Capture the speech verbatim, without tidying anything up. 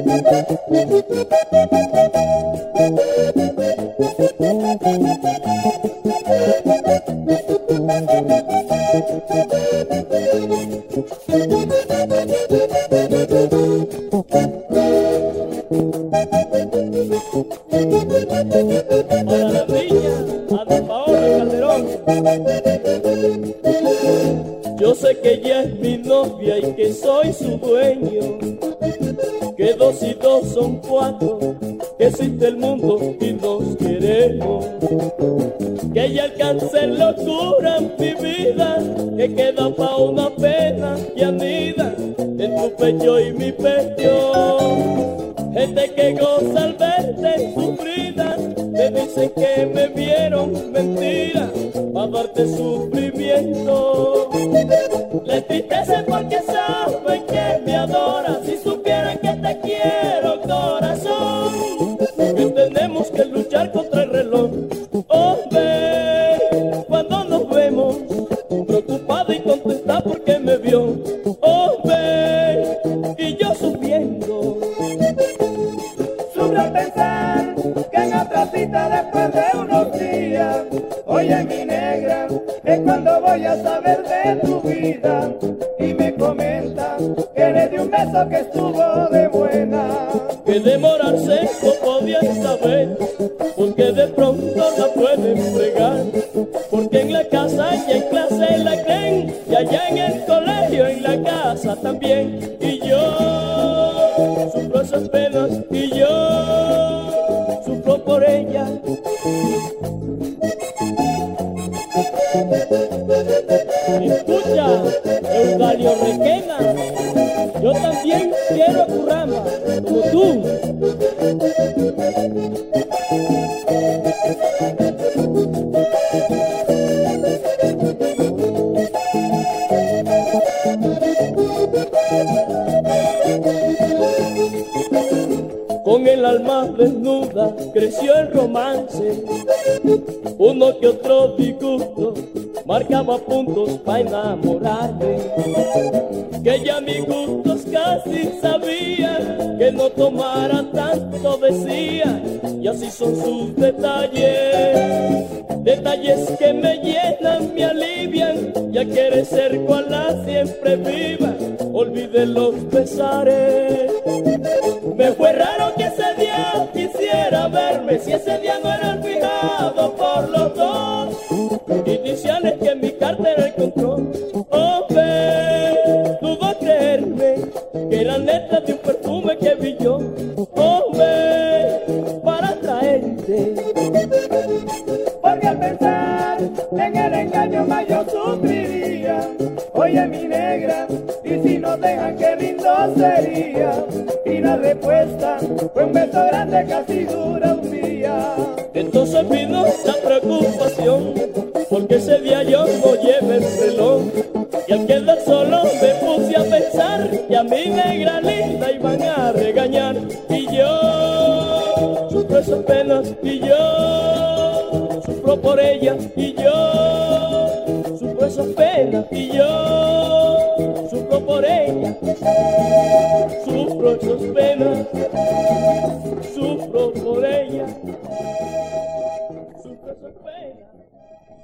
la niña, a don Paolo Calderón. Yo sé que ella es mi novia y que soy su dueño, que dos y dos son cuatro, que existe el mundo y nos queremos, que ella alcanza en locura mi vida, que queda pa' una pena y anida en tu pecho y mi pecho. Gente que goza al verte sufrida, me dicen que me vieron mentira, pa' darte sufrimiento. Le tristece porque saben que me adoras, si supieran que te quiero corazón, que tenemos que luchar contra el reloj. Hombre, cuando nos vemos, preocupada y contenta porque me vio. Hombre, y yo sufriendo. Sufro al pensar que en otra cita después de unos días, oye mi negra, es cuando voy a saber de tu vida. Y me comenta que le di un beso que estuvo de buena, Que demorarse no podían saber, porque de pronto la pueden fregar, porque en la casa y en clase la creen, y allá en el colegio, en la casa también. Y yo sufro esas penas, y yo sufro por ella. Escucha, Eulalio Requena, yo también quiero a Curramba, como tú. Con el alma desnuda creció el romance, uno que otro disgusto marcaba puntos para enamorarme, que ya mis gustos casi sabía, que no tomara tanto decía, y así son sus detalles, detalles que me llenan, me alivian, ya quiere ser cual la siempre viva, olvide los pesares. Me fue raro que ese día quisiera verme, si ese día no era el fijado por los dos, iniciales que en mi cartera encontró. Hombre, dudo creerme que eran letras de un perfume que vi yo. Hombre, para traerte, porque al pensar en el engaño más yo sufriría. Oye mi negra, y si no dejan qué lindo sería. Y la respuesta fue un beso grande casi dura un día. Entonces vino la preocupación, porque ese día yo no llevé el reloj, y al quedar solo me puse a pensar que a mi negra linda iban a regañar. Y yo sufro esas penas, y yo sufro por ella, y yo sufro esas penas, y yo sufro por ella, sufro esas penas, sufro por ella, sufro esas penas.